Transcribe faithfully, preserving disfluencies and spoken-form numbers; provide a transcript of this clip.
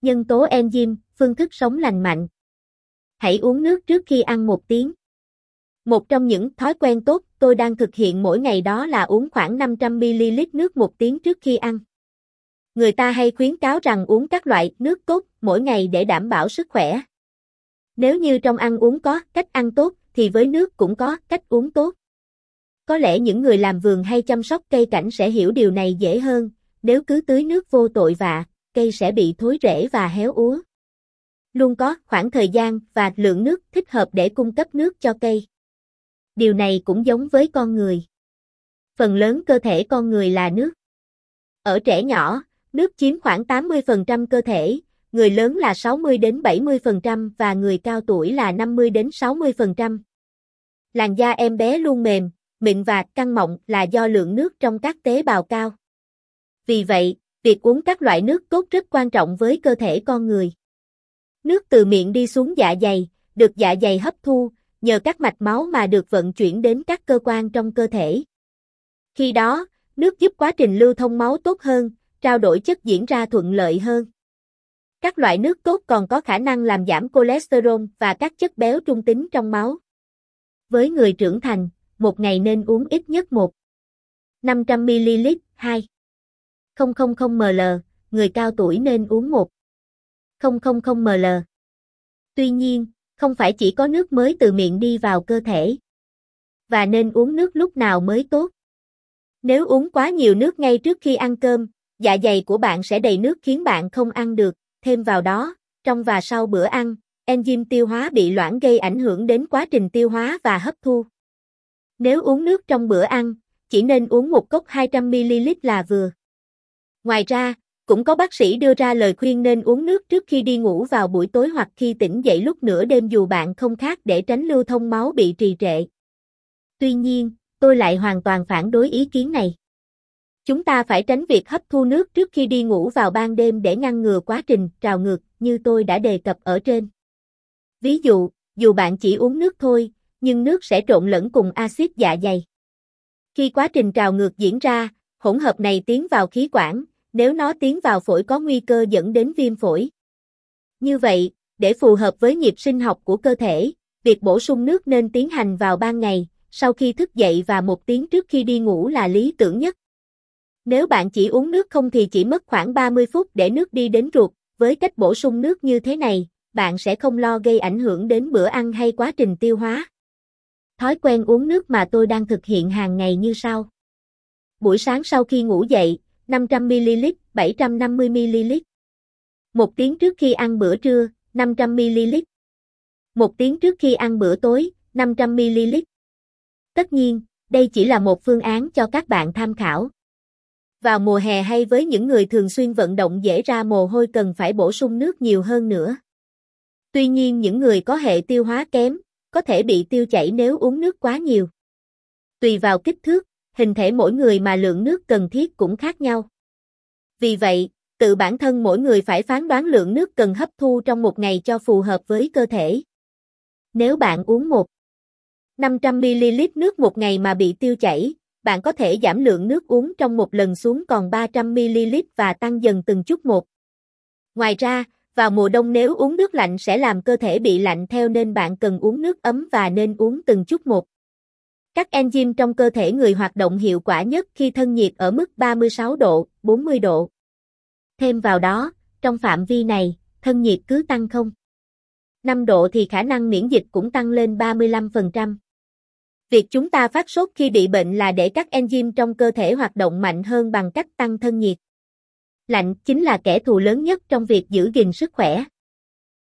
Nhân tố enzyme, phương thức sống lành mạnh. Hãy uống nước trước khi ăn một tiếng. Một trong những thói quen tốt tôi đang thực hiện mỗi ngày đó là uống khoảng năm trăm mi li lít nước một tiếng trước khi ăn. Người ta hay khuyến cáo rằng uống các loại nước tốt mỗi ngày để đảm bảo sức khỏe. Nếu như trong ăn uống có cách ăn tốt, thì với nước cũng có cách uống tốt. Có lẽ những người làm vườn hay chăm sóc cây cảnh sẽ hiểu điều này dễ hơn, nếu cứ tưới nước vô tội vạ, cây sẽ bị thối rễ và héo úa. Luôn có khoảng thời gian và lượng nước thích hợp để cung cấp nước cho cây. Điều này cũng giống với con người. Phần lớn cơ thể con người là nước. Ở trẻ nhỏ, nước chiếm khoảng tám mươi phần trăm cơ thể, người lớn là sáu mươi đến bảy mươi phần trăm và người cao tuổi là năm mươi đến sáu mươi phần trăm. Làn da em bé luôn mềm, mịn và căng mọng là do lượng nước trong các tế bào cao. Vì vậy, việc uống các loại nước tốt rất quan trọng với cơ thể con người. Nước từ miệng đi xuống dạ dày, được dạ dày hấp thu, nhờ các mạch máu mà được vận chuyển đến các cơ quan trong cơ thể. Khi đó, nước giúp quá trình lưu thông máu tốt hơn, trao đổi chất diễn ra thuận lợi hơn. Các loại nước tốt còn có khả năng làm giảm cholesterol và các chất béo trung tính trong máu. Với người trưởng thành, một ngày nên uống ít nhất một phẩy năm trăm mi li lít, hai phẩy không không không mi li lít, người cao tuổi nên uống một phẩy không không không mi li lít. Tuy nhiên, không phải chỉ có nước mới từ miệng đi vào cơ thể. Và nên uống nước lúc nào mới tốt. Nếu uống quá nhiều nước ngay trước khi ăn cơm, dạ dày của bạn sẽ đầy nước khiến bạn không ăn được. Thêm vào đó, trong và sau bữa ăn, enzyme tiêu hóa bị loãng gây ảnh hưởng đến quá trình tiêu hóa và hấp thu. Nếu uống nước trong bữa ăn, chỉ nên uống một cốc hai trăm mi li lít là vừa. Ngoài ra, cũng có bác sĩ đưa ra lời khuyên nên uống nước trước khi đi ngủ vào buổi tối hoặc khi tỉnh dậy lúc nửa đêm dù bạn không khát để tránh lưu thông máu bị trì trệ. Tuy nhiên, tôi lại hoàn toàn phản đối ý kiến này. Chúng ta phải tránh việc hấp thu nước trước khi đi ngủ vào ban đêm để ngăn ngừa quá trình trào ngược như tôi đã đề cập ở trên. Ví dụ, dù bạn chỉ uống nước thôi, nhưng nước sẽ trộn lẫn cùng axit dạ dày. Khi quá trình trào ngược diễn ra, hỗn hợp này tiến vào khí quản, nếu nó tiến vào phổi có nguy cơ dẫn đến viêm phổi. Như vậy, để phù hợp với nhịp sinh học của cơ thể, việc bổ sung nước nên tiến hành vào ban ngày, sau khi thức dậy và một tiếng trước khi đi ngủ là lý tưởng nhất. Nếu bạn chỉ uống nước không thì chỉ mất khoảng ba mươi phút để nước đi đến ruột, với cách bổ sung nước như thế này, bạn sẽ không lo gây ảnh hưởng đến bữa ăn hay quá trình tiêu hóa. Thói quen uống nước mà tôi đang thực hiện hàng ngày như sau. Buổi sáng sau khi ngủ dậy, năm trăm mi li lít, bảy trăm năm mươi mi li lít. Một tiếng trước khi ăn bữa trưa, năm trăm mi li lít. Một tiếng trước khi ăn bữa tối, năm trăm mi li lít. Tất nhiên, đây chỉ là một phương án cho các bạn tham khảo. Vào mùa hè hay với những người thường xuyên vận động dễ ra mồ hôi cần phải bổ sung nước nhiều hơn nữa. Tuy nhiên những người có hệ tiêu hóa kém, có thể bị tiêu chảy nếu uống nước quá nhiều. Tùy vào kích thước, hình thể mỗi người mà lượng nước cần thiết cũng khác nhau. Vì vậy, tự bản thân mỗi người phải phán đoán lượng nước cần hấp thu trong một ngày cho phù hợp với cơ thể. Nếu bạn uống một phẩy năm trăm mi li lít nước một ngày mà bị tiêu chảy, bạn có thể giảm lượng nước uống trong một lần xuống còn ba trăm mi li lít và tăng dần từng chút một. Ngoài ra, vào mùa đông nếu uống nước lạnh sẽ làm cơ thể bị lạnh theo nên bạn cần uống nước ấm và nên uống từng chút một. Các enzyme trong cơ thể người hoạt động hiệu quả nhất khi thân nhiệt ở mức ba mươi sáu độ, bốn mươi độ. Thêm vào đó, trong phạm vi này, thân nhiệt cứ tăng không phẩy năm độ thì khả năng miễn dịch cũng tăng lên ba mươi lăm phần trăm. Việc chúng ta phát sốt khi bị bệnh là để các enzyme trong cơ thể hoạt động mạnh hơn bằng cách tăng thân nhiệt. Lạnh chính là kẻ thù lớn nhất trong việc giữ gìn sức khỏe.